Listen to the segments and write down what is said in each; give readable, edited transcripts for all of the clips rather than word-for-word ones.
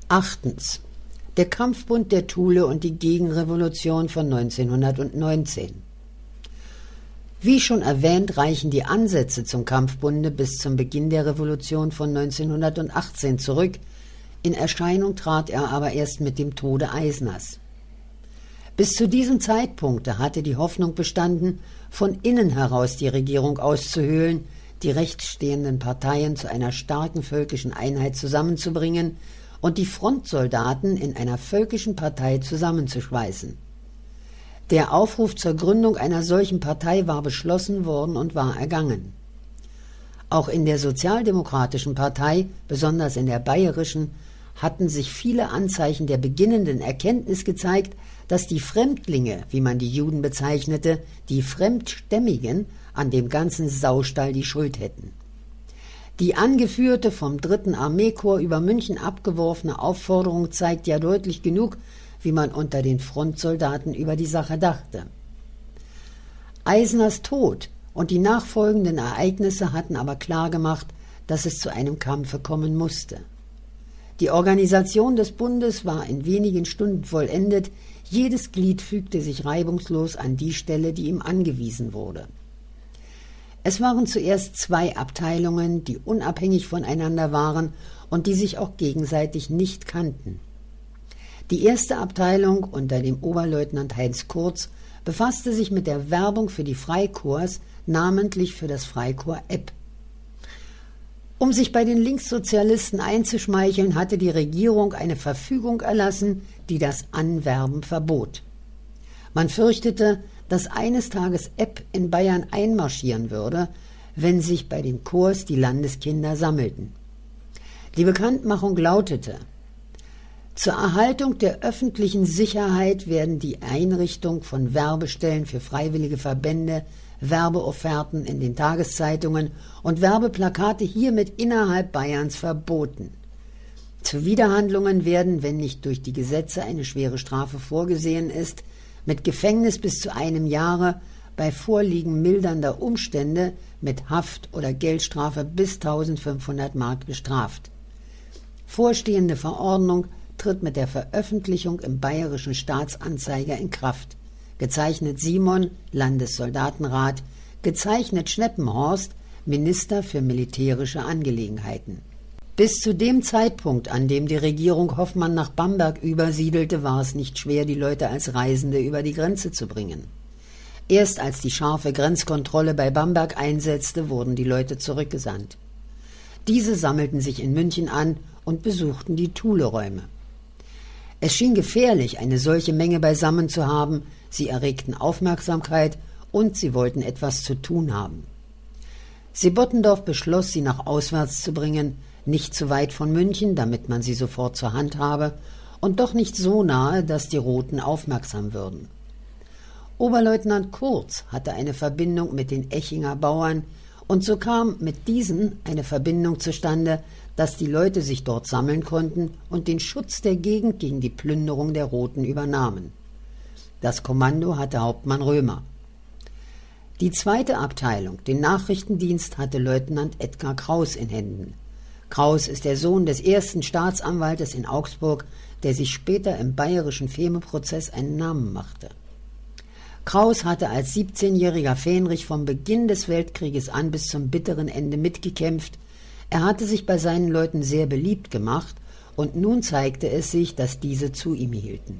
8. Der Kampfbund der Thule und die Gegenrevolution von 1919. Wie schon erwähnt, reichen die Ansätze zum Kampfbunde bis zum Beginn der Revolution von 1918 zurück. In Erscheinung trat er aber erst mit dem Tode Eisners. Bis zu diesem Zeitpunkt hatte die Hoffnung bestanden, von innen heraus die Regierung auszuhöhlen, die rechtsstehenden Parteien zu einer starken völkischen Einheit zusammenzubringen und die Frontsoldaten in einer völkischen Partei zusammenzuschweißen. Der Aufruf zur Gründung einer solchen Partei war beschlossen worden und war ergangen. Auch in der Sozialdemokratischen Partei, besonders in der bayerischen, hatten sich viele Anzeichen der beginnenden Erkenntnis gezeigt, dass die Fremdlinge, wie man die Juden bezeichnete, die Fremdstämmigen, an dem ganzen Saustall die Schuld hätten. Die angeführte vom 3. Armeekorps über München abgeworfene Aufforderung zeigt ja deutlich genug, wie man unter den Frontsoldaten über die Sache dachte. Eisners Tod und die nachfolgenden Ereignisse hatten aber klargemacht, dass es zu einem Kampfe kommen musste. Die Organisation des Bundes war in wenigen Stunden vollendet, jedes Glied fügte sich reibungslos an die Stelle, die ihm angewiesen wurde. Es waren zuerst 2 Abteilungen, die unabhängig voneinander waren und die sich auch gegenseitig nicht kannten. Die erste Abteilung unter dem Oberleutnant Heinz Kurz befasste sich mit der Werbung für die Freikorps, namentlich für das Freikorps Epp. Um sich bei den Linkssozialisten einzuschmeicheln, hatte die Regierung eine Verfügung erlassen, die das Anwerben verbot. Man fürchtete, dass eines Tages Epp in Bayern einmarschieren würde, wenn sich bei den Korps die Landeskinder sammelten. Die Bekanntmachung lautete: Zur Erhaltung der öffentlichen Sicherheit werden die Einrichtung von Werbestellen für freiwillige Verbände, Werbeofferten in den Tageszeitungen und Werbeplakate hiermit innerhalb Bayerns verboten. Zuwiderhandlungen werden, wenn nicht durch die Gesetze eine schwere Strafe vorgesehen ist, mit Gefängnis bis zu 1 Jahre, bei Vorliegen mildernder Umstände mit Haft oder Geldstrafe bis 1500 Mark bestraft. Vorstehende Verordnung tritt mit der Veröffentlichung im Bayerischen Staatsanzeiger in Kraft. Gezeichnet Simon, Landessoldatenrat, gezeichnet Schneppenhorst, Minister für militärische Angelegenheiten. Bis zu dem Zeitpunkt, an dem die Regierung Hoffmann nach Bamberg übersiedelte, war es nicht schwer, die Leute als Reisende über die Grenze zu bringen. Erst als die scharfe Grenzkontrolle bei Bamberg einsetzte, wurden die Leute zurückgesandt. Diese sammelten sich in München an und besuchten die Thuleräume. Es schien gefährlich, eine solche Menge beisammen zu haben, sie erregten Aufmerksamkeit und sie wollten etwas zu tun haben. Sebottendorf beschloss, sie nach auswärts zu bringen, nicht zu weit von München, damit man sie sofort zur Hand habe, und doch nicht so nahe, dass die Roten aufmerksam würden. Oberleutnant Kurz hatte eine Verbindung mit den Echinger Bauern, und so kam mit diesen eine Verbindung zustande, dass die Leute sich dort sammeln konnten und den Schutz der Gegend gegen die Plünderung der Roten übernahmen. Das Kommando hatte Hauptmann Römer. Die 2. Abteilung, den Nachrichtendienst, hatte Leutnant Edgar Kraus in Händen. Kraus ist der Sohn des ersten Staatsanwaltes in Augsburg, der sich später im bayerischen Fehme-Prozess einen Namen machte. Kraus hatte als 17-jähriger Fähnrich vom Beginn des Weltkrieges an bis zum bitteren Ende mitgekämpft. Er hatte sich bei seinen Leuten sehr beliebt gemacht und nun zeigte es sich, dass diese zu ihm hielten.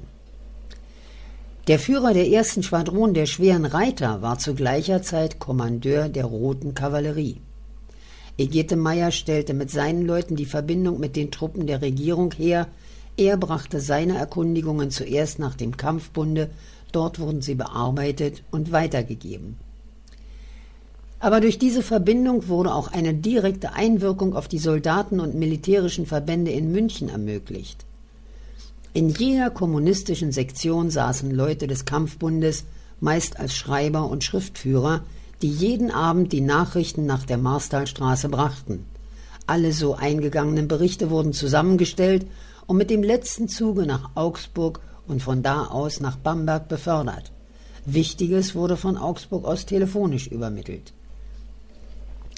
Der Führer der 1. Schwadron der schweren Reiter war zu gleicher Zeit Kommandeur der Roten Kavallerie. Egetemeyer stellte mit seinen Leuten die Verbindung mit den Truppen der Regierung her. Er brachte seine Erkundigungen zuerst nach dem Kampfbunde, dort wurden sie bearbeitet und weitergegeben. Aber durch diese Verbindung wurde auch eine direkte Einwirkung auf die Soldaten und militärischen Verbände in München ermöglicht. In jeder kommunistischen Sektion saßen Leute des Kampfbundes, meist als Schreiber und Schriftführer, die jeden Abend die Nachrichten nach der Marstalstraße brachten. Alle so eingegangenen Berichte wurden zusammengestellt und mit dem letzten Zuge nach Augsburg und von da aus nach Bamberg befördert. Wichtiges wurde von Augsburg aus telefonisch übermittelt.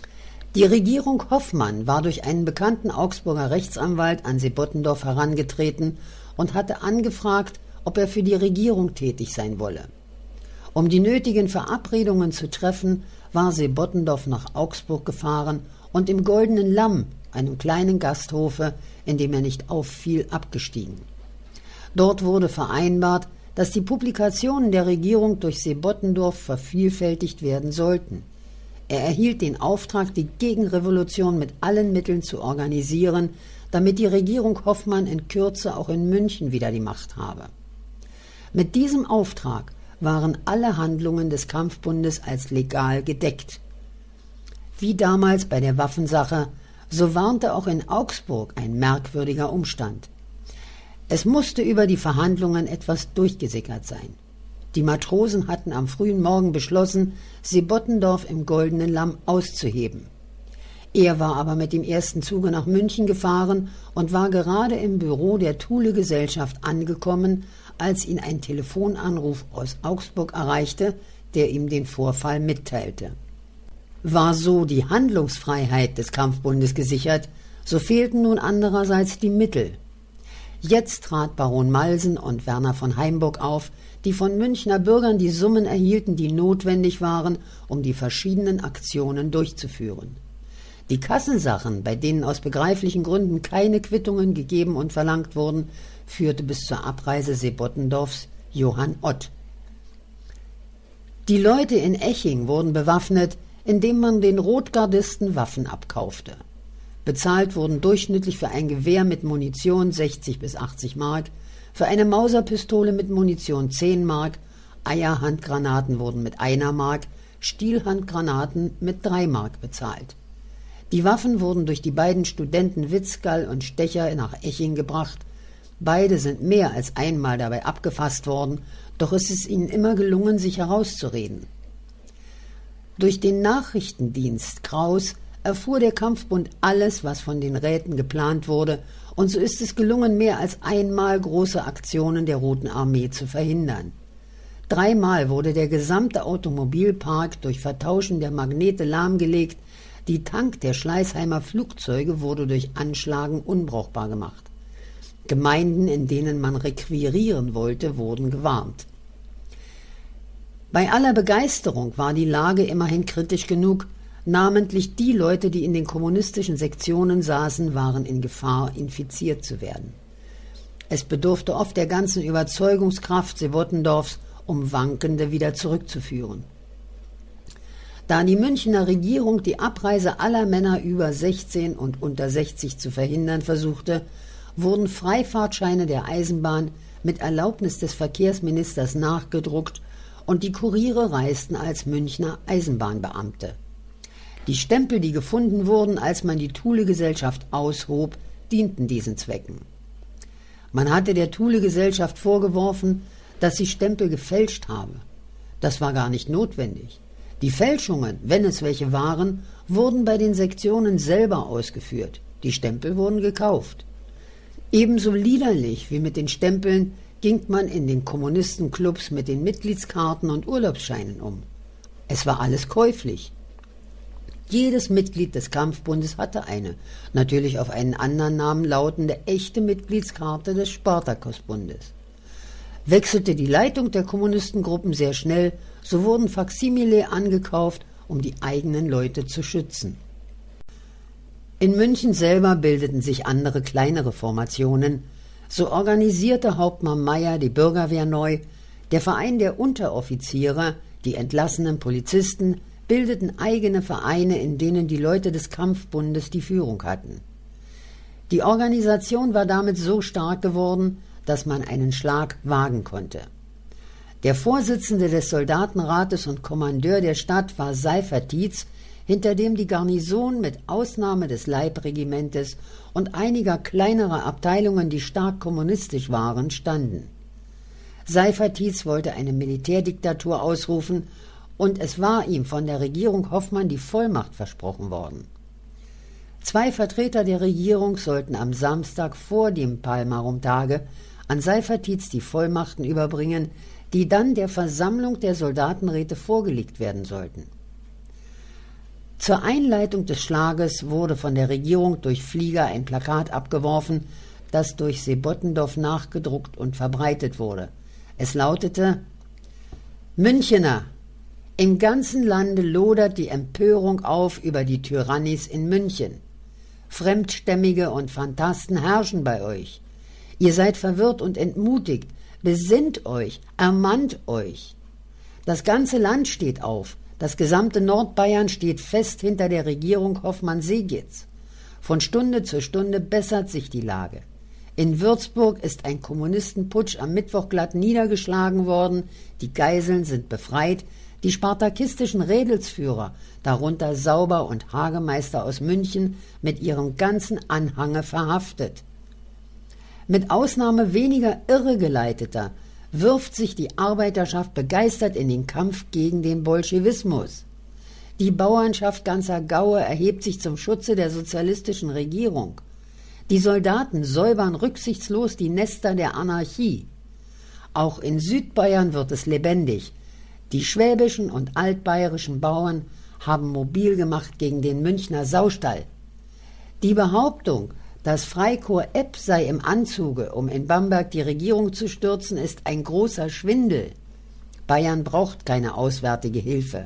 Die Regierung Hoffmann war durch einen bekannten Augsburger Rechtsanwalt an Sebottendorf herangetreten und hatte angefragt, ob er für die Regierung tätig sein wolle. Um die nötigen Verabredungen zu treffen, war Sebottendorf nach Augsburg gefahren und im Goldenen Lamm, einem kleinen Gasthofe, in dem er nicht auffiel, abgestiegen. Dort wurde vereinbart, dass die Publikationen der Regierung durch Sebottendorf vervielfältigt werden sollten. Er erhielt den Auftrag, die Gegenrevolution mit allen Mitteln zu organisieren, damit die Regierung Hoffmann in Kürze auch in München wieder die Macht habe. Mit diesem Auftrag waren alle Handlungen des Kampfbundes als legal gedeckt. Wie damals bei der Waffensache, so warnte auch in Augsburg ein merkwürdiger Umstand. Es musste über die Verhandlungen etwas durchgesickert sein. Die Matrosen hatten am frühen Morgen beschlossen, Sebottendorf im Goldenen Lamm auszuheben. Er war aber mit dem ersten Zuge nach München gefahren und war gerade im Büro der Thule-Gesellschaft angekommen, als ihn ein Telefonanruf aus Augsburg erreichte, der ihm den Vorfall mitteilte. War so die Handlungsfreiheit des Kampfbundes gesichert, so fehlten nun andererseits die Mittel. Jetzt trat Baron Malsen und Werner von Heimburg auf, die von Münchner Bürgern die Summen erhielten, die notwendig waren, um die verschiedenen Aktionen durchzuführen. Die Kassensachen, bei denen aus begreiflichen Gründen keine Quittungen gegeben und verlangt wurden, führte bis zur Abreise Sebottendorfs Johann Ott. Die Leute in Eching wurden bewaffnet, indem man den Rotgardisten Waffen abkaufte. Bezahlt wurden durchschnittlich für ein Gewehr mit Munition 60 bis 80 Mark, für eine Mauserpistole mit Munition 10 Mark, Eierhandgranaten wurden mit 1 Mark, Stielhandgranaten mit 3 Mark bezahlt. Die Waffen wurden durch die beiden Studenten Witzgall und Stecher nach Eching gebracht. Beide sind mehr als einmal dabei abgefasst worden, doch es ist ihnen immer gelungen, sich herauszureden. Durch den Nachrichtendienst Kraus erfuhr der Kampfbund alles, was von den Räten geplant wurde, und so ist es gelungen, mehr als einmal große Aktionen der Roten Armee zu verhindern. 3-mal wurde der gesamte Automobilpark durch Vertauschen der Magnete lahmgelegt, die Tank der Schleißheimer Flugzeuge wurde durch Anschlagen unbrauchbar gemacht. Gemeinden, in denen man requirieren wollte, wurden gewarnt. Bei aller Begeisterung war die Lage immerhin kritisch genug. Namentlich die Leute, die in den kommunistischen Sektionen saßen, waren in Gefahr, infiziert zu werden. Es bedurfte oft der ganzen Überzeugungskraft Sebottendorfs, um Wankende wieder zurückzuführen. Da die Münchner Regierung die Abreise aller Männer über 16 und unter 60 zu verhindern versuchte, wurden Freifahrtscheine der Eisenbahn mit Erlaubnis des Verkehrsministers nachgedruckt und die Kuriere reisten als Münchner Eisenbahnbeamte. Die Stempel, die gefunden wurden, als man die Thule-Gesellschaft aushob, dienten diesen Zwecken. Man hatte der Thule-Gesellschaft vorgeworfen, dass sie Stempel gefälscht habe. Das war gar nicht notwendig. Die Fälschungen, wenn es welche waren, wurden bei den Sektionen selber ausgeführt. Die Stempel wurden gekauft. Ebenso liederlich wie mit den Stempeln ging man in den Kommunistenclubs mit den Mitgliedskarten und Urlaubsscheinen um. Es war alles käuflich. Jedes Mitglied des Kampfbundes hatte eine, natürlich auf einen anderen Namen lautende, echte Mitgliedskarte des Spartakusbundes. Wechselte die Leitung der Kommunistengruppen sehr schnell, so wurden Faksimile angekauft, um die eigenen Leute zu schützen. In München selber bildeten sich andere kleinere Formationen. So organisierte Hauptmann Meyer die Bürgerwehr neu, der Verein der Unteroffiziere, die entlassenen Polizisten, bildeten eigene Vereine, in denen die Leute des Kampfbundes die Führung hatten. Die Organisation war damit so stark geworden, dass man einen Schlag wagen konnte. Der Vorsitzende des Soldatenrates und Kommandeur der Stadt war Seifertiz, hinter dem die Garnison mit Ausnahme des Leibregimentes und einiger kleinerer Abteilungen, die stark kommunistisch waren, standen. Seifertiz wollte eine Militärdiktatur ausrufen, und es war ihm von der Regierung Hoffmann die Vollmacht versprochen worden. 2 Vertreter der Regierung sollten am Samstag vor dem Palmarumtage an Seifertiz die Vollmachten überbringen, die dann der Versammlung der Soldatenräte vorgelegt werden sollten. Zur Einleitung des Schlages wurde von der Regierung durch Flieger ein Plakat abgeworfen, das durch Sebottendorf nachgedruckt und verbreitet wurde. Es lautete: Münchener, im ganzen Lande lodert die Empörung auf über die Tyrannis in München. Fremdstämmige und Phantasten herrschen bei euch. Ihr seid verwirrt und entmutigt. Besinnt euch, ermannt euch. Das ganze Land steht auf. Das gesamte Nordbayern steht fest hinter der Regierung Hoffmann-Seegitz. Von Stunde zu Stunde bessert sich die Lage. In Würzburg ist ein Kommunistenputsch am Mittwoch glatt niedergeschlagen worden, die Geiseln sind befreit, die spartakistischen Rädelsführer, darunter Sauber und Hagemeister aus München, mit ihrem ganzen Anhange verhaftet. Mit Ausnahme weniger Irregeleiteter wirft sich die Arbeiterschaft begeistert in den Kampf gegen den Bolschewismus. Die Bauernschaft ganzer Gaue erhebt sich zum Schutze der sozialistischen Regierung. Die Soldaten säubern rücksichtslos die Nester der Anarchie. Auch in Südbayern wird es lebendig. Die schwäbischen und altbayerischen Bauern haben mobil gemacht gegen den Münchner Saustall. Die Behauptung, dass Freikorps Epp sei im Anzuge, um in Bamberg die Regierung zu stürzen, ist ein großer Schwindel. Bayern braucht keine auswärtige Hilfe.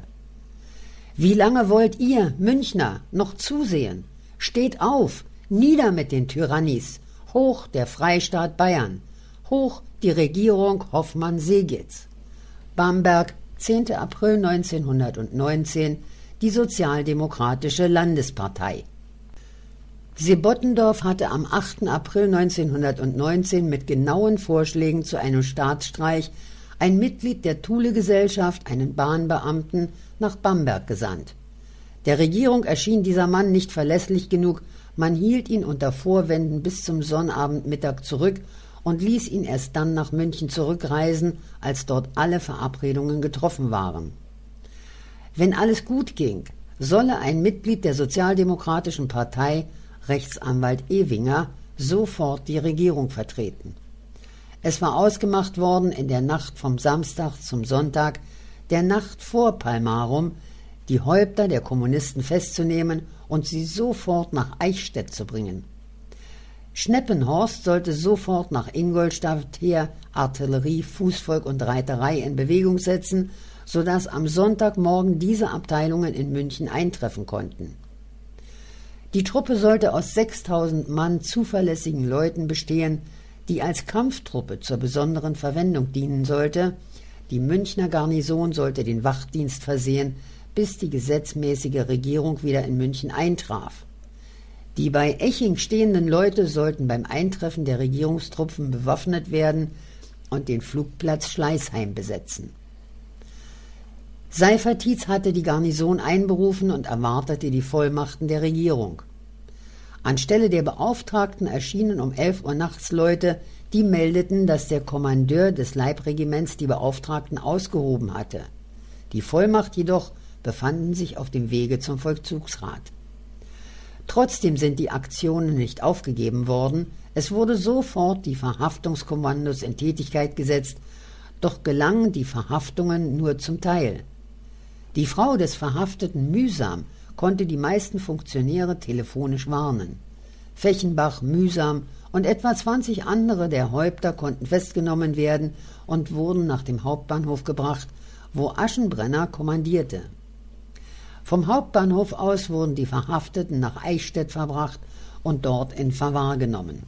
Wie lange wollt ihr, Münchner, noch zusehen? Steht auf, nieder mit den Tyrannis, hoch der Freistaat Bayern, hoch die Regierung Hoffmann-Seegitz. Bamberg, 10. April 1919, die Sozialdemokratische Landespartei. Sebottendorf hatte am 8. April 1919 mit genauen Vorschlägen zu einem Staatsstreich ein Mitglied der Thule-Gesellschaft, einen Bahnbeamten, nach Bamberg gesandt. Der Regierung erschien dieser Mann nicht verlässlich genug, man hielt ihn unter Vorwänden bis zum Sonnabendmittag zurück und ließ ihn erst dann nach München zurückreisen, als dort alle Verabredungen getroffen waren. Wenn alles gut ging, solle ein Mitglied der Sozialdemokratischen Partei, Rechtsanwalt Ewinger, sofort die Regierung vertreten. Es war ausgemacht worden, in der Nacht vom Samstag zum Sonntag, der Nacht vor Palmarum, die Häupter der Kommunisten festzunehmen und sie sofort nach Eichstätt zu bringen. Schneppenhorst sollte sofort nach Ingolstadt her Artillerie, Fußvolk und Reiterei in Bewegung setzen, sodass am Sonntagmorgen diese Abteilungen in München eintreffen konnten. Die Truppe sollte aus 6.000 Mann zuverlässigen Leuten bestehen, die als Kampftruppe zur besonderen Verwendung dienen sollte. Die Münchner Garnison sollte den Wachdienst versehen, bis die gesetzmäßige Regierung wieder in München eintraf. Die bei Eching stehenden Leute sollten beim Eintreffen der Regierungstruppen bewaffnet werden und den Flugplatz Schleißheim besetzen. Seifertitz hatte die Garnison einberufen und erwartete die Vollmachten der Regierung. Anstelle der Beauftragten erschienen um 11 Uhr nachts Leute, die meldeten, dass der Kommandeur des Leibregiments die Beauftragten ausgehoben hatte. Die Vollmacht jedoch befanden sich auf dem Wege zum Vollzugsrat. Trotzdem sind die Aktionen nicht aufgegeben worden. Es wurde sofort die Verhaftungskommandos in Tätigkeit gesetzt, doch gelangen die Verhaftungen nur zum Teil. Die Frau des Verhafteten Mühsam konnte die meisten Funktionäre telefonisch warnen. Fechenbach, Mühsam und etwa 20 andere der Häupter konnten festgenommen werden und wurden nach dem Hauptbahnhof gebracht, wo Aschenbrenner kommandierte. Vom Hauptbahnhof aus wurden die Verhafteten nach Eichstätt verbracht und dort in Verwahr genommen.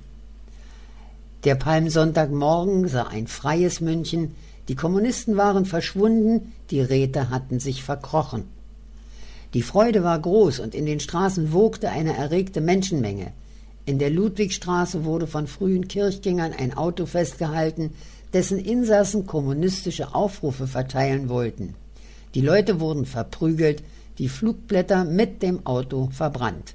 Der Palmsonntagmorgen sah ein freies München, die Kommunisten waren verschwunden, die Räte hatten sich verkrochen. Die Freude war groß und in den Straßen wogte eine erregte Menschenmenge. In der Ludwigstraße wurde von frühen Kirchgängern ein Auto festgehalten, dessen Insassen kommunistische Aufrufe verteilen wollten. Die Leute wurden verprügelt, die Flugblätter mit dem Auto verbrannt.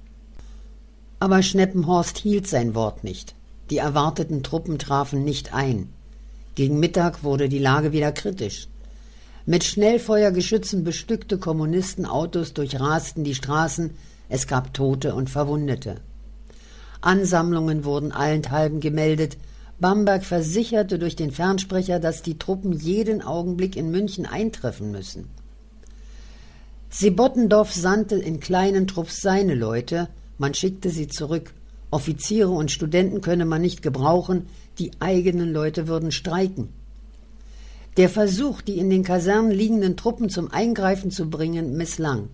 Aber Schneppenhorst hielt sein Wort nicht. Die erwarteten Truppen trafen nicht ein. Gegen Mittag wurde die Lage wieder kritisch. Mit Schnellfeuergeschützen bestückte Kommunistenautos durchrasten die Straßen, es gab Tote und Verwundete. Ansammlungen wurden allenthalben gemeldet. Bamberg versicherte durch den Fernsprecher, dass die Truppen jeden Augenblick in München eintreffen müssen. Sebottendorf sandte in kleinen Trupps seine Leute, man schickte sie zurück. Offiziere und Studenten könne man nicht gebrauchen, die eigenen Leute würden streiken. Der Versuch, die in den Kasernen liegenden Truppen zum Eingreifen zu bringen, misslang.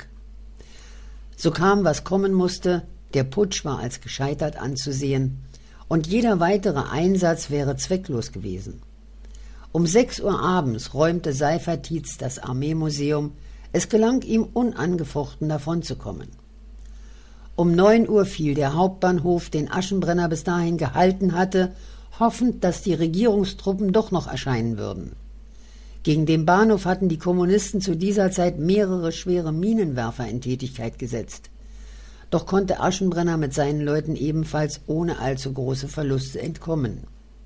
So kam, was kommen musste, der Putsch war als gescheitert anzusehen, und jeder weitere Einsatz wäre zwecklos gewesen. Um 6 Uhr abends räumte Seifertits das Armeemuseum, es gelang ihm unangefochten davonzukommen. Um 9 Uhr fiel der Hauptbahnhof, den Aschenbrenner bis dahin gehalten hatte, hoffend, dass die Regierungstruppen doch noch erscheinen würden. Gegen den Bahnhof hatten die Kommunisten zu dieser Zeit mehrere schwere Minenwerfer in Tätigkeit gesetzt. Doch konnte Aschenbrenner mit seinen Leuten ebenfalls ohne allzu große Verluste entkommen.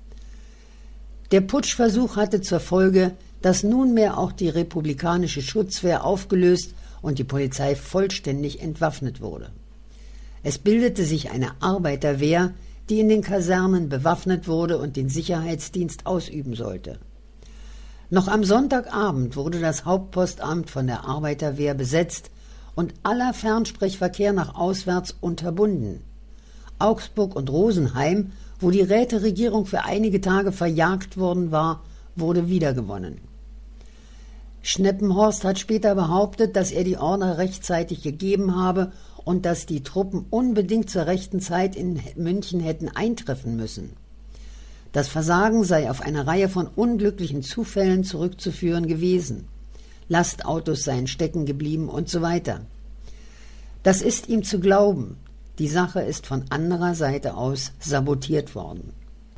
Der Putschversuch hatte zur Folge, dass nunmehr auch die republikanische Schutzwehr aufgelöst und die Polizei vollständig entwaffnet wurde. Es bildete sich eine Arbeiterwehr, die in den Kasernen bewaffnet wurde und den Sicherheitsdienst ausüben sollte. Noch am Sonntagabend wurde das Hauptpostamt von der Arbeiterwehr besetzt und aller Fernsprechverkehr nach auswärts unterbunden. Augsburg und Rosenheim, wo die Räteregierung für einige Tage verjagt worden war, wurde wiedergewonnen. Schneppenhorst hat später behauptet, dass er die Order rechtzeitig gegeben habe und dass die Truppen unbedingt zur rechten Zeit in München hätten eintreffen müssen. Das Versagen sei auf eine Reihe von unglücklichen Zufällen zurückzuführen gewesen. Lastautos seien stecken geblieben und so weiter. Das ist ihm zu glauben. Die Sache ist von anderer Seite aus sabotiert worden.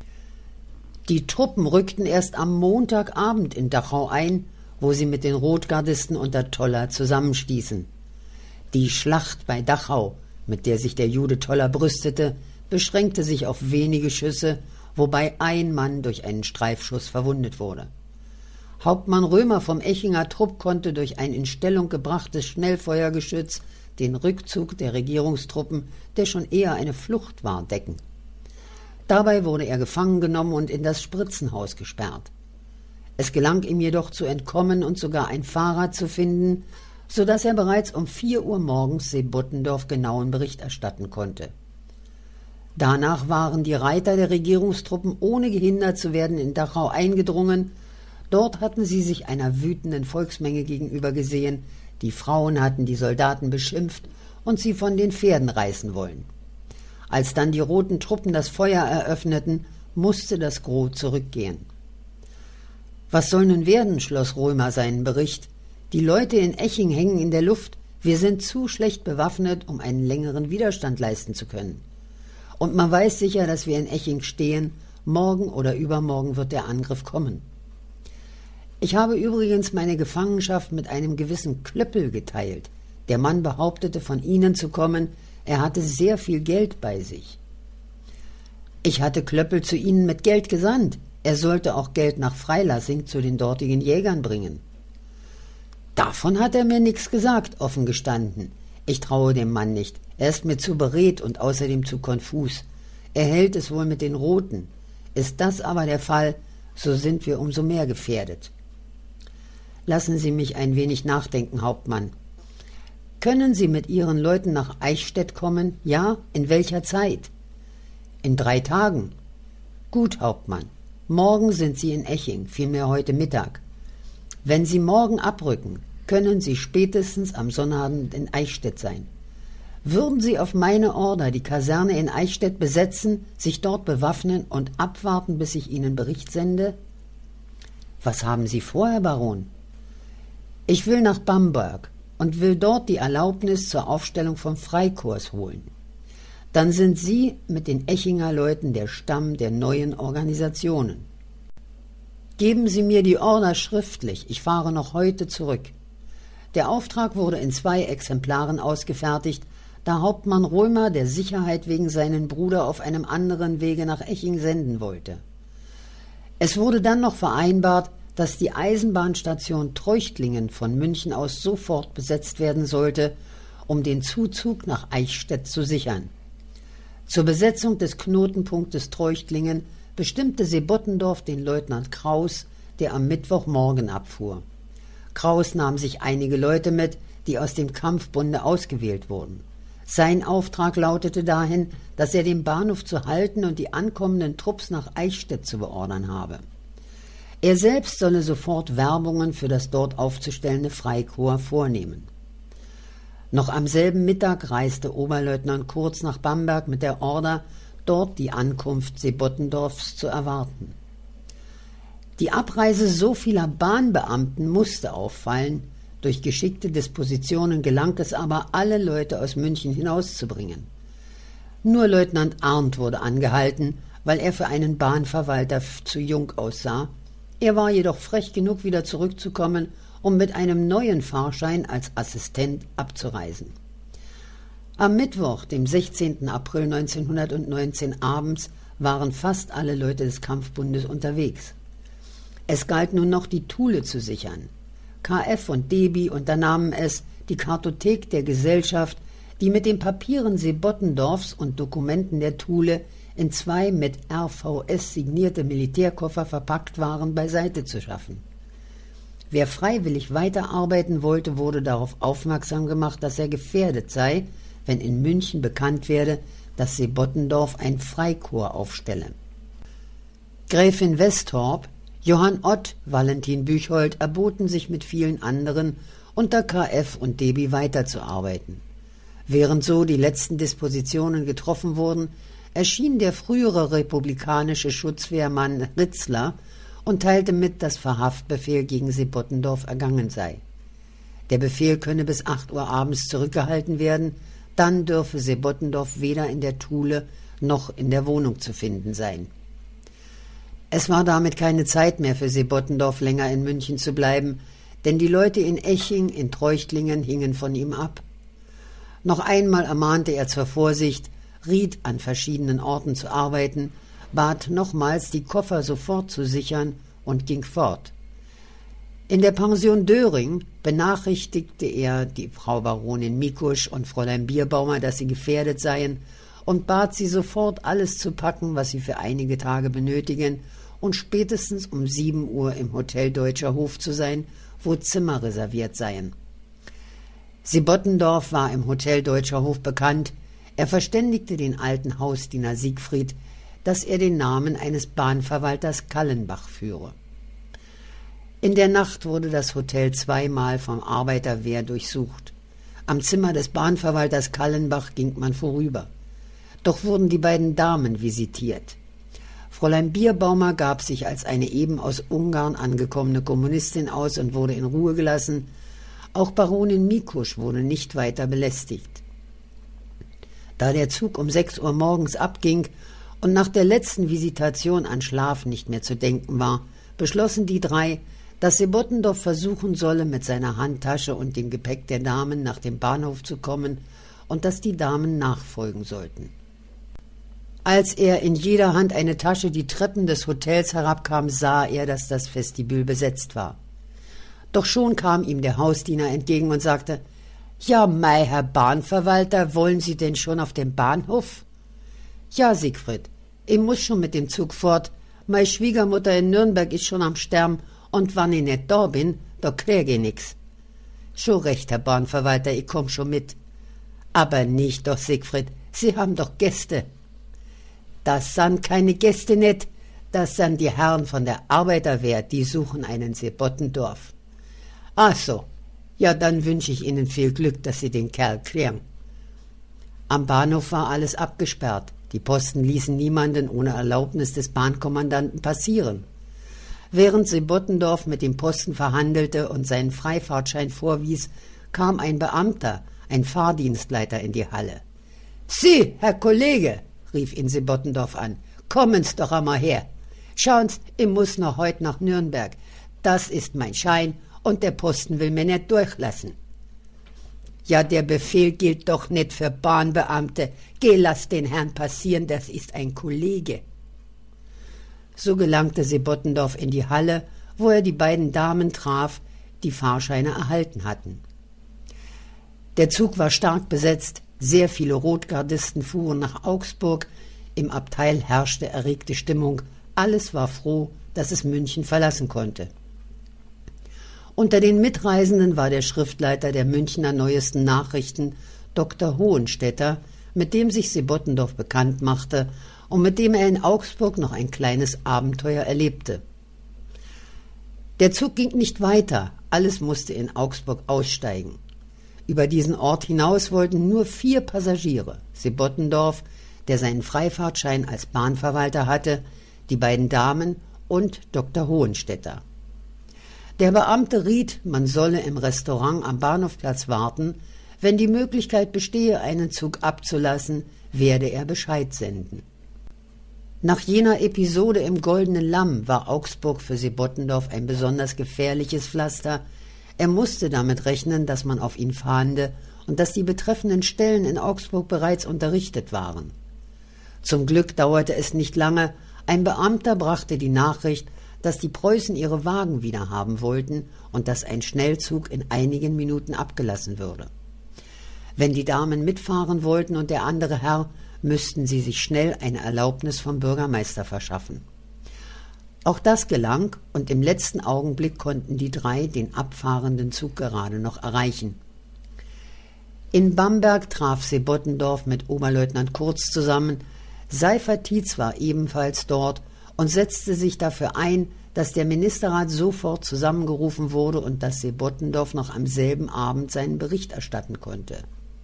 Die Truppen rückten erst am Montagabend in Dachau ein, wo sie mit den Rotgardisten unter Toller zusammenstießen. Die Schlacht bei Dachau, mit der sich der Jude Toller brüstete, beschränkte sich auf wenige Schüsse, wobei ein Mann durch einen Streifschuss verwundet wurde. Hauptmann Römer vom Echinger Trupp konnte durch ein in Stellung gebrachtes Schnellfeuergeschütz den Rückzug der Regierungstruppen, der schon eher eine Flucht war, decken. Dabei wurde er gefangen genommen und in das Spritzenhaus gesperrt. Es gelang ihm jedoch zu entkommen und sogar ein Fahrrad zu finden, so dass er bereits um 4 Uhr morgens Sebottendorf genauen Bericht erstatten konnte. Danach waren die Reiter der Regierungstruppen ohne gehindert zu werden in Dachau eingedrungen. Dort hatten sie sich einer wütenden Volksmenge gegenüber gesehen, die Frauen hatten die Soldaten beschimpft und sie von den Pferden reißen wollen. Als dann die roten Truppen das Feuer eröffneten, musste das Gros zurückgehen. Was soll nun werden, schloss Römer seinen Bericht. Die Leute in Eching hängen in der Luft, wir sind zu schlecht bewaffnet, um einen längeren Widerstand leisten zu können. Und man weiß sicher, dass wir in Eching stehen, morgen oder übermorgen wird der Angriff kommen. Ich habe übrigens meine Gefangenschaft mit einem gewissen Klöppel geteilt. Der Mann behauptete, von Ihnen zu kommen, er hatte sehr viel Geld bei sich. Ich hatte Klöppel zu Ihnen mit Geld gesandt. Er sollte auch Geld nach Freilassing zu den dortigen Jägern bringen. Davon hat er mir nichts gesagt, offen gestanden. Ich traue dem Mann nicht. Er ist mir zu beredt und außerdem zu konfus. Er hält es wohl mit den Roten. Ist das aber der Fall, so sind wir umso mehr gefährdet. Lassen Sie mich ein wenig nachdenken, Hauptmann. Können Sie mit Ihren Leuten nach Eichstätt kommen? Ja, in welcher Zeit? In 3 Tagen. Gut, Hauptmann. Morgen sind Sie in Eching, vielmehr heute Mittag. Wenn Sie morgen abrücken, können Sie spätestens am Sonnabend in Eichstätt sein. Würden Sie auf meine Order die Kaserne in Eichstätt besetzen, sich dort bewaffnen und abwarten, bis ich Ihnen Bericht sende? Was haben Sie vor, Herr Baron? Ich will nach Bamberg und will dort die Erlaubnis zur Aufstellung von Freikorps holen. Dann sind Sie mit den Echinger Leuten der Stamm der neuen Organisationen. Geben Sie mir die Order schriftlich, ich fahre noch heute zurück. Der Auftrag wurde in 2 Exemplaren ausgefertigt, da Hauptmann Römer der Sicherheit wegen seinen Bruder auf einem anderen Wege nach Eching senden wollte. Es wurde dann noch vereinbart, dass die Eisenbahnstation Treuchtlingen von München aus sofort besetzt werden sollte, um den Zuzug nach Eichstätt zu sichern. Zur Besetzung des Knotenpunktes Treuchtlingen bestimmte Sebottendorf den Leutnant Kraus, der am Mittwochmorgen abfuhr. Kraus nahm sich einige Leute mit, die aus dem Kampfbunde ausgewählt wurden. Sein Auftrag lautete dahin, dass er den Bahnhof zu halten und die ankommenden Trupps nach Eichstätt zu beordern habe. Er selbst solle sofort Werbungen für das dort aufzustellende Freikorps vornehmen. Noch am selben Mittag reiste Oberleutnant Kurz nach Bamberg mit der Order, dort die Ankunft Sebottendorfs zu erwarten. Die Abreise so vieler Bahnbeamten musste auffallen. Durch geschickte Dispositionen gelang es aber, alle Leute aus München hinauszubringen. Nur Leutnant Arndt wurde angehalten, weil er für einen Bahnverwalter zu jung aussah. Er war jedoch frech genug, wieder zurückzukommen, um mit einem neuen Fahrschein als Assistent abzureisen. Am Mittwoch, dem 16. April 1919 abends, waren fast alle Leute des Kampfbundes unterwegs. Es galt nun noch, die Thule zu sichern. KF und Deby unternahmen es, die Kartothek der Gesellschaft, die mit den Papieren Sebottendorfs und Dokumenten der Thule in 2 mit RVS signierte Militärkoffer verpackt waren, beiseite zu schaffen. Wer freiwillig weiterarbeiten wollte, wurde darauf aufmerksam gemacht, dass er gefährdet sei, wenn in München bekannt werde, dass Sebottendorf ein Freikorps aufstelle. Gräfin Westhorp, Johann Ott, Valentin Büchhold erboten sich mit vielen anderen, unter KF und Deby weiterzuarbeiten. Während so die letzten Dispositionen getroffen wurden, erschien der frühere republikanische Schutzwehrmann Ritzler und teilte mit, dass Verhaftbefehl gegen Sebottendorf ergangen sei. Der Befehl könne bis 8 Uhr abends zurückgehalten werden, dann dürfe Sebottendorf weder in der Thule noch in der Wohnung zu finden sein. Es war damit keine Zeit mehr für Sebottendorf länger in München zu bleiben, denn die Leute in Eching, in Treuchtlingen hingen von ihm ab. Noch einmal ermahnte er zur Vorsicht, riet, an verschiedenen Orten zu arbeiten, bat nochmals, die Koffer sofort zu sichern und ging fort. In der Pension Döring benachrichtigte er die Frau Baronin Mikusch und Fräulein Bierbaumer, dass sie gefährdet seien, und bat sie sofort alles zu packen, was sie für einige Tage benötigen, und spätestens um 7 Uhr im Hotel Deutscher Hof zu sein, wo Zimmer reserviert seien. Sebottendorf war im Hotel Deutscher Hof bekannt. Er verständigte den alten Hausdiener Siegfried, dass er den Namen eines Bahnverwalters Kallenbach führe. In der Nacht wurde das Hotel 2-mal vom Arbeiterwehr durchsucht. Am Zimmer des Bahnverwalters Kallenbach ging man vorüber. Doch wurden die beiden Damen visitiert. Fräulein Bierbaumer gab sich als eine eben aus Ungarn angekommene Kommunistin aus und wurde in Ruhe gelassen. Auch Baronin Mikusch wurde nicht weiter belästigt. Da der Zug um 6 Uhr morgens abging und nach der letzten Visitation an Schlaf nicht mehr zu denken war, beschlossen die 3, dass Sebottendorf versuchen solle, mit seiner Handtasche und dem Gepäck der Damen nach dem Bahnhof zu kommen und dass die Damen nachfolgen sollten. Als er in jeder Hand eine Tasche die Treppen des Hotels herabkam, sah er, dass das Vestibül besetzt war. Doch schon kam ihm der Hausdiener entgegen und sagte: »Ja, mei, Herr Bahnverwalter, wollen Sie denn schon auf dem Bahnhof?« »Ja, Siegfried, ich muss schon mit dem Zug fort. Meine Schwiegermutter in Nürnberg ist schon am Sterben und wann ich nicht da bin, da krieg ich nix.« »Schon recht, Herr Bahnverwalter, ich komm schon mit.« »Aber nicht doch, Siegfried, Sie haben doch Gäste.« »Das sind keine Gäste nicht, das sind die Herren von der Arbeiterwehr, die suchen einen Sebottendorf.« »Ach so, ja, dann wünsche ich Ihnen viel Glück, dass Sie den Kerl kriegen.« Am Bahnhof war alles abgesperrt. Die Posten ließen niemanden ohne Erlaubnis des Bahnkommandanten passieren. Während Sebottendorf mit dem Posten verhandelte und seinen Freifahrtschein vorwies, kam ein Beamter, ein Fahrdienstleiter, in die Halle. »Sie, Herr Kollege«, rief ihn Sebottendorf an, »kommen's doch einmal her. Schauen's, ich muss noch heut nach Nürnberg. Das ist mein Schein und der Posten will mir nicht durchlassen.« »Ja, der Befehl gilt doch nicht für Bahnbeamte. Geh, lass den Herrn passieren, das ist ein Kollege.« So gelangte Sebottendorf in die Halle, wo er die beiden Damen traf, die Fahrscheine erhalten hatten. Der Zug war stark besetzt, sehr viele Rotgardisten fuhren nach Augsburg, im Abteil herrschte erregte Stimmung, alles war froh, dass es München verlassen konnte. Unter den Mitreisenden war der Schriftleiter der Münchner Neuesten Nachrichten, Dr. Hohenstetter, mit dem sich Sebottendorf bekannt machte und mit dem er in Augsburg noch ein kleines Abenteuer erlebte. Der Zug ging nicht weiter, alles musste in Augsburg aussteigen. Über diesen Ort hinaus wollten nur 4 Passagiere: Sebottendorf, der seinen Freifahrtschein als Bahnverwalter hatte, die beiden Damen und Dr. Hohenstetter. Der Beamte riet, man solle im Restaurant am Bahnhofplatz warten. Wenn die Möglichkeit bestehe, einen Zug abzulassen, werde er Bescheid senden. Nach jener Episode im Goldenen Lamm war Augsburg für Sebottendorf ein besonders gefährliches Pflaster. Er musste damit rechnen, dass man auf ihn fahnde und dass die betreffenden Stellen in Augsburg bereits unterrichtet waren. Zum Glück dauerte es nicht lange. Ein Beamter brachte die Nachricht, dass die Preußen ihre Wagen wieder haben wollten und dass ein Schnellzug in einigen Minuten abgelassen würde. Wenn die Damen mitfahren wollten und der andere Herr, müssten sie sich schnell eine Erlaubnis vom Bürgermeister verschaffen. Auch das gelang, und im letzten Augenblick konnten die 3 den abfahrenden Zug gerade noch erreichen. In Bamberg traf Sebottendorf mit Oberleutnant Kurz zusammen. Seyfertitz war ebenfalls dort und setzte sich dafür ein, dass der Ministerrat sofort zusammengerufen wurde und dass Sebottendorf noch am selben Abend seinen Bericht erstatten konnte.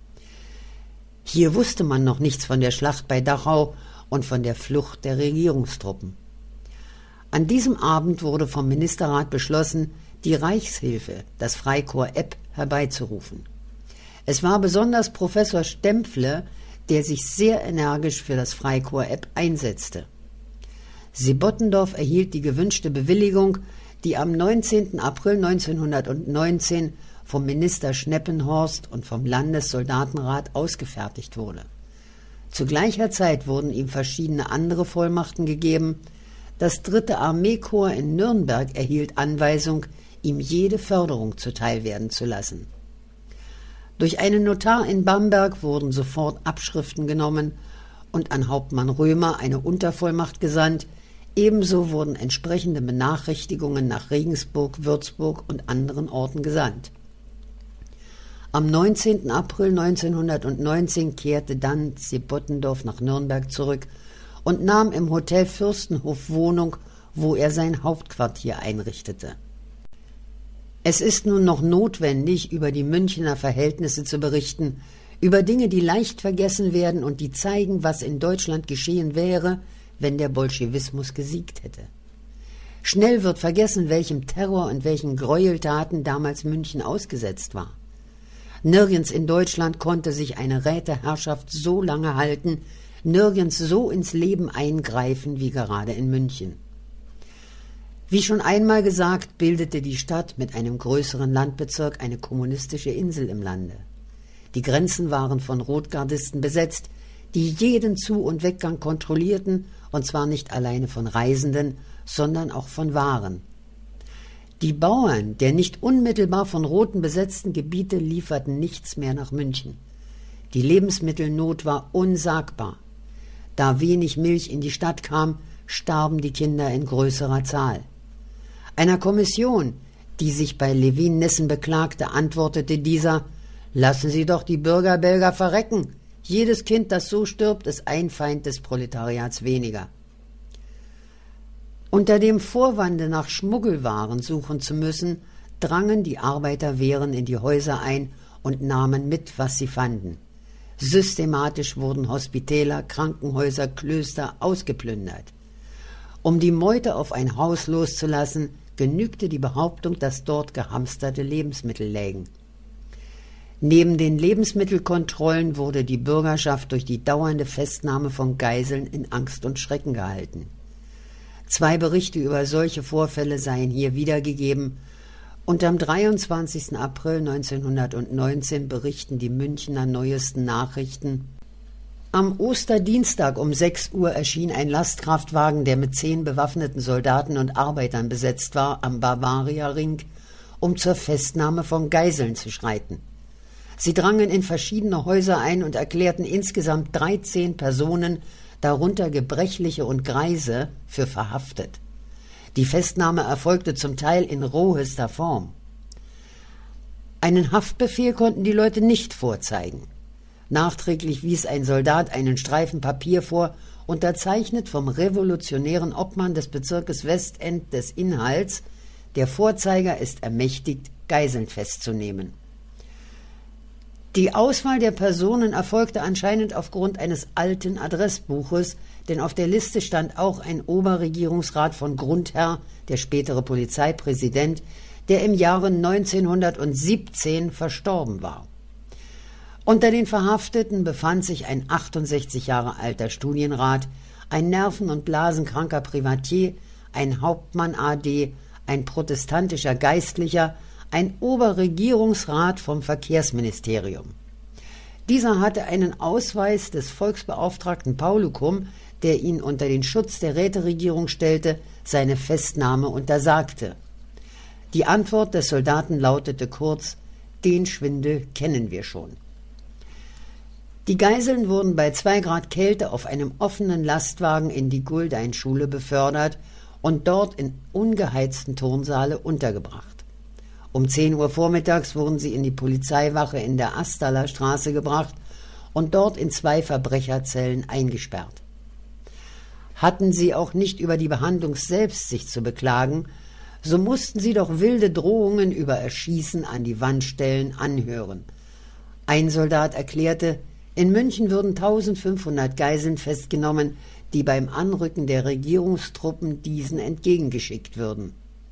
Hier wusste man noch nichts von der Schlacht bei Dachau und von der Flucht der Regierungstruppen. An diesem Abend wurde vom Ministerrat beschlossen, die Reichshilfe, das Freikorps Epp, herbeizurufen. Es war besonders Professor Stempfle, der sich sehr energisch für das Freikorps Epp einsetzte. Sebottendorf erhielt die gewünschte Bewilligung, die am 19. April 1919 vom Minister Schneppenhorst und vom Landessoldatenrat ausgefertigt wurde. Zu gleicher Zeit wurden ihm verschiedene andere Vollmachten gegeben. Das 3. Armeekorps in Nürnberg erhielt Anweisung, ihm jede Förderung zuteil werden zu lassen. Durch einen Notar in Bamberg wurden sofort Abschriften genommen und an Hauptmann Römer eine Untervollmacht gesandt. Ebenso wurden entsprechende Benachrichtigungen nach Regensburg, Würzburg und anderen Orten gesandt. Am 19. April 1919 kehrte dann Sebottendorf nach Nürnberg zurück und nahm im Hotel Fürstenhof Wohnung, wo er sein Hauptquartier einrichtete. Es ist nun noch notwendig, über die Münchener Verhältnisse zu berichten, über Dinge, die leicht vergessen werden und die zeigen, was in Deutschland geschehen wäre, wenn der Bolschewismus gesiegt hätte. Schnell wird vergessen, welchem Terror und welchen Gräueltaten damals München ausgesetzt war. Nirgends in Deutschland konnte sich eine Räteherrschaft so lange halten, nirgends so ins Leben eingreifen wie gerade in München. Wie schon einmal gesagt, bildete die Stadt mit einem größeren Landbezirk eine kommunistische Insel im Lande. Die Grenzen waren von Rotgardisten besetzt, die jeden Zu- und Weggang kontrollierten, und zwar nicht alleine von Reisenden, sondern auch von Waren. Die Bauern der nicht unmittelbar von Roten besetzten Gebiete lieferten nichts mehr nach München. Die Lebensmittelnot war unsagbar. Da wenig Milch in die Stadt kam, starben die Kinder in größerer Zahl. Einer Kommission, die sich bei Levin Nissen beklagte, antwortete dieser: »Lassen Sie doch die Bürger Belger verrecken. Jedes Kind, das so stirbt, ist ein Feind des Proletariats weniger.« Unter dem Vorwande, nach Schmuggelwaren suchen zu müssen, drangen die Arbeiterwehren in die Häuser ein und nahmen mit, was sie fanden. Systematisch wurden Hospitäler, Krankenhäuser, Klöster ausgeplündert. Um die Meute auf ein Haus loszulassen, genügte die Behauptung, dass dort gehamsterte Lebensmittel lägen. Neben den Lebensmittelkontrollen wurde die Bürgerschaft durch die dauernde Festnahme von Geiseln in Angst und Schrecken gehalten. 2 Berichte über solche Vorfälle seien hier wiedergegeben, und am 23. April 1919 berichten die Münchner Neuesten Nachrichten: Am Osterdienstag um 6 Uhr erschien ein Lastkraftwagen, der mit 10 bewaffneten Soldaten und Arbeitern besetzt war, am Bavaria-Ring, um zur Festnahme von Geiseln zu schreiten. Sie drangen in verschiedene Häuser ein und erklärten insgesamt 13 Personen, darunter Gebrechliche und Greise, für verhaftet. Die Festnahme erfolgte zum Teil in rohester Form. Einen Haftbefehl konnten die Leute nicht vorzeigen. Nachträglich wies ein Soldat einen Streifen Papier vor, unterzeichnet vom revolutionären Obmann des Bezirkes Westend des Inhalts: Der Vorzeiger ist ermächtigt, Geiseln festzunehmen. Die Auswahl der Personen erfolgte anscheinend aufgrund eines alten Adressbuches, denn auf der Liste stand auch ein Oberregierungsrat von Grundherr, der spätere Polizeipräsident, der im Jahre 1917 verstorben war. Unter den Verhafteten befand sich ein 68 Jahre alter Studienrat, ein nerven- und blasenkranker Privatier, ein Hauptmann AD, ein protestantischer Geistlicher, ein Oberregierungsrat vom Verkehrsministerium. Dieser hatte einen Ausweis des Volksbeauftragten Paulukum, der ihn unter den Schutz der Räteregierung stellte, seine Festnahme untersagte. Die Antwort des Soldaten lautete kurz: Den Schwindel kennen wir schon. Die Geiseln wurden bei 2 Grad Kälte auf einem offenen Lastwagen in die Guldeinschule befördert und dort in ungeheizten Turnsaale untergebracht. Um 10 Uhr vormittags wurden sie in die Polizeiwache in der Astaler Straße gebracht und dort in 2 Verbrecherzellen eingesperrt. Hatten sie auch nicht über die Behandlung selbst sich zu beklagen, so mussten sie doch wilde Drohungen über Erschießen an die Wand stellen anhören. Ein Soldat erklärte, in München würden 1500 Geiseln festgenommen, die beim Anrücken der Regierungstruppen diesen entgegengeschickt würden.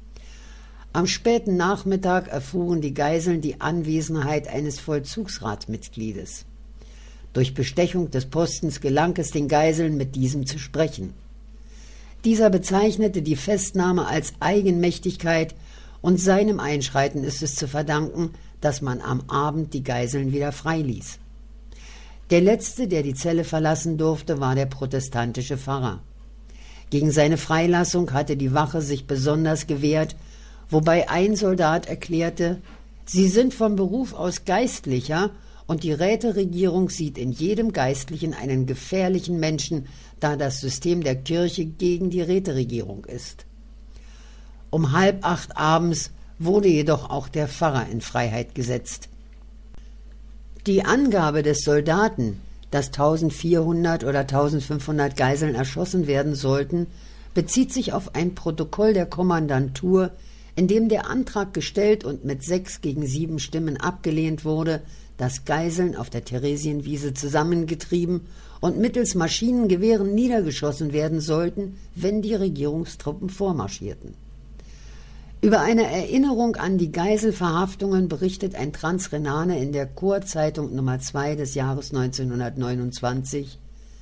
Am späten Nachmittag erfuhren die Geiseln die Anwesenheit eines Vollzugsratmitgliedes. Durch Bestechung des Postens gelang es den Geiseln, mit diesem zu sprechen. Dieser bezeichnete die Festnahme als Eigenmächtigkeit und seinem Einschreiten ist es zu verdanken, dass man am Abend die Geiseln wieder freiließ. Der letzte, der die Zelle verlassen durfte, war der protestantische Pfarrer. Gegen seine Freilassung hatte die Wache sich besonders gewehrt, wobei ein Soldat erklärte, sie sind vom Beruf aus Geistlicher und die Räteregierung sieht in jedem Geistlichen einen gefährlichen Menschen, da das System der Kirche gegen die Räteregierung ist. Um 7:30 abends wurde jedoch auch der Pfarrer in Freiheit gesetzt. Die Angabe des Soldaten, dass 1400 oder 1500 Geiseln erschossen werden sollten, bezieht sich auf ein Protokoll der Kommandantur, in dem der Antrag gestellt und mit 6 gegen 7 Stimmen abgelehnt wurde, dass Geiseln auf der Theresienwiese zusammengetrieben und mittels Maschinengewehren niedergeschossen werden sollten, wenn die Regierungstruppen vormarschierten. Über eine Erinnerung an die Geiselverhaftungen berichtet ein Transrhenane in der Chorzeitung Nummer 2 des Jahres 1929: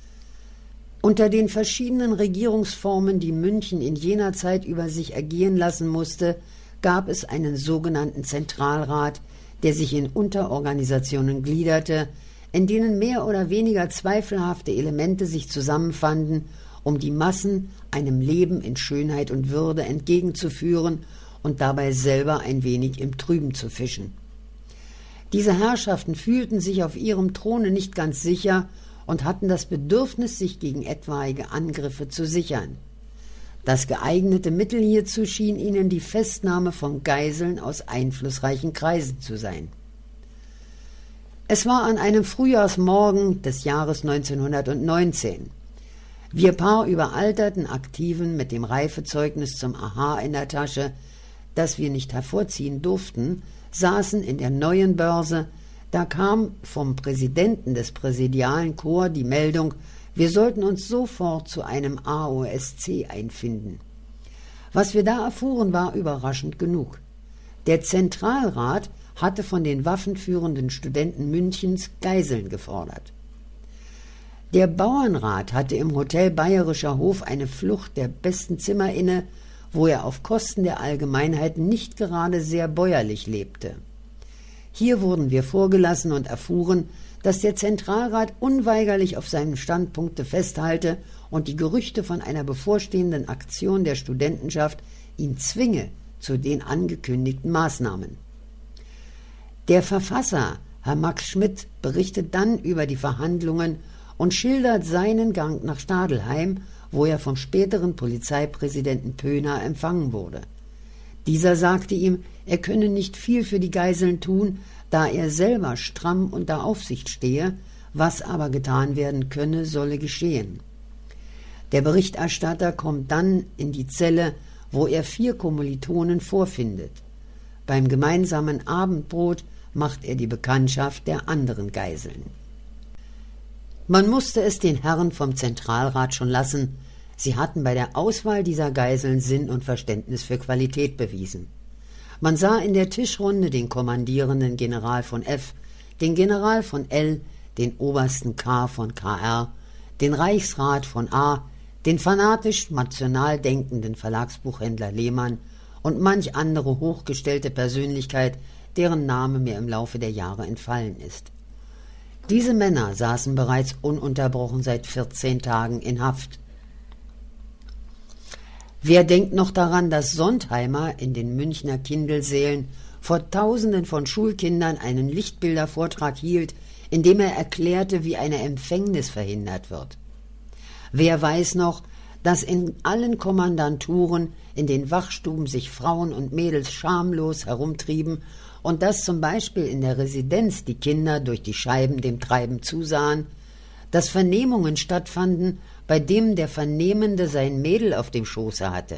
Unter den verschiedenen Regierungsformen, die München in jener Zeit über sich ergehen lassen musste, gab es einen sogenannten Zentralrat, der sich in Unterorganisationen gliederte, in denen mehr oder weniger zweifelhafte Elemente sich zusammenfanden, um die Massen einem Leben in Schönheit und Würde entgegenzuführen und dabei selber ein wenig im Trüben zu fischen. Diese Herrschaften fühlten sich auf ihrem Throne nicht ganz sicher und hatten das Bedürfnis, sich gegen etwaige Angriffe zu sichern. Das geeignete Mittel hierzu schien ihnen die Festnahme von Geiseln aus einflussreichen Kreisen zu sein. Es war an einem Frühjahrsmorgen des Jahres 1919. Wir paar überalterten Aktiven mit dem Reifezeugnis zum Aha in der Tasche, das wir nicht hervorziehen durften, saßen in der Neuen Börse. Da kam vom Präsidenten des Präsidialen Korps die Meldung, wir sollten uns sofort zu einem AOSC einfinden. Was wir da erfuhren, war überraschend genug. Der Zentralrat hatte von den waffenführenden Studenten Münchens Geiseln gefordert. Der Bauernrat hatte im Hotel Bayerischer Hof eine Flucht der besten Zimmer inne, wo er auf Kosten der Allgemeinheit nicht gerade sehr bäuerlich lebte. Hier wurden wir vorgelassen und erfuhren, dass der Zentralrat unweigerlich auf seinen Standpunkte festhalte und die Gerüchte von einer bevorstehenden Aktion der Studentenschaft ihn zwinge zu den angekündigten Maßnahmen. Der Verfasser, Herr Max Schmidt, berichtet dann über die Verhandlungen und schildert seinen Gang nach Stadelheim, wo er vom späteren Polizeipräsidenten Pöhner empfangen wurde. Dieser sagte ihm, er könne nicht viel für die Geiseln tun, da er selber stramm unter Aufsicht stehe, was aber getan werden könne, solle geschehen. Der Berichterstatter kommt dann in die Zelle, wo er 4 Kommilitonen vorfindet. Beim gemeinsamen Abendbrot macht er die Bekanntschaft der anderen Geiseln. Man musste es den Herren vom Zentralrat schon lassen, sie hatten bei der Auswahl dieser Geiseln Sinn und Verständnis für Qualität bewiesen. Man sah in der Tischrunde den kommandierenden General von F., den General von L., den Obersten K. von KR, den Reichsrat von A., den fanatisch national denkenden Verlagsbuchhändler Lehmann und manch andere hochgestellte Persönlichkeit, deren Name mir im Laufe der Jahre entfallen ist. Diese Männer saßen bereits ununterbrochen seit 14 Tagen in Haft. Wer denkt noch daran, dass Sontheimer in den Münchner Kindelsälen vor Tausenden von Schulkindern einen Lichtbildervortrag hielt, in dem er erklärte, wie eine Empfängnis verhindert wird? Wer weiß noch, dass in allen Kommandanturen in den Wachstuben sich Frauen und Mädels schamlos herumtrieben und dass zum Beispiel in der Residenz die Kinder durch die Scheiben dem Treiben zusahen, dass Vernehmungen stattfanden, bei dem der Vernehmende sein Mädel auf dem Schoße hatte.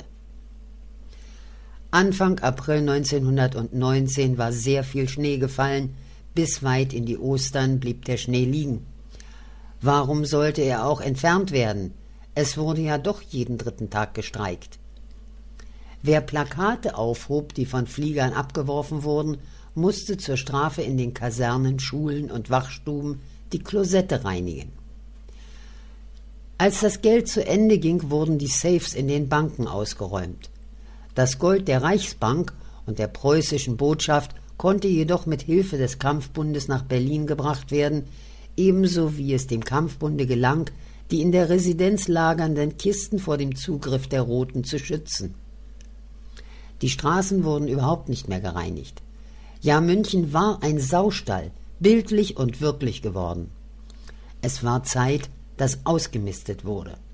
Anfang April 1919 war sehr viel Schnee gefallen, bis weit in die Ostern blieb der Schnee liegen. Warum sollte er auch entfernt werden? Es wurde ja doch jeden 3. Tag gestreikt. Wer Plakate aufhob, die von Fliegern abgeworfen wurden, musste zur Strafe in den Kasernen, Schulen und Wachstuben die Klosette reinigen. Als das Geld zu Ende ging, wurden die Safes in den Banken ausgeräumt. Das Gold der Reichsbank und der preußischen Botschaft konnte jedoch mit Hilfe des Kampfbundes nach Berlin gebracht werden, ebenso wie es dem Kampfbunde gelang, die in der Residenz lagernden Kisten vor dem Zugriff der Roten zu schützen. Die Straßen wurden überhaupt nicht mehr gereinigt. Ja, München war ein Saustall, bildlich und wirklich geworden. Es war Zeit, dass ausgemistet wurde.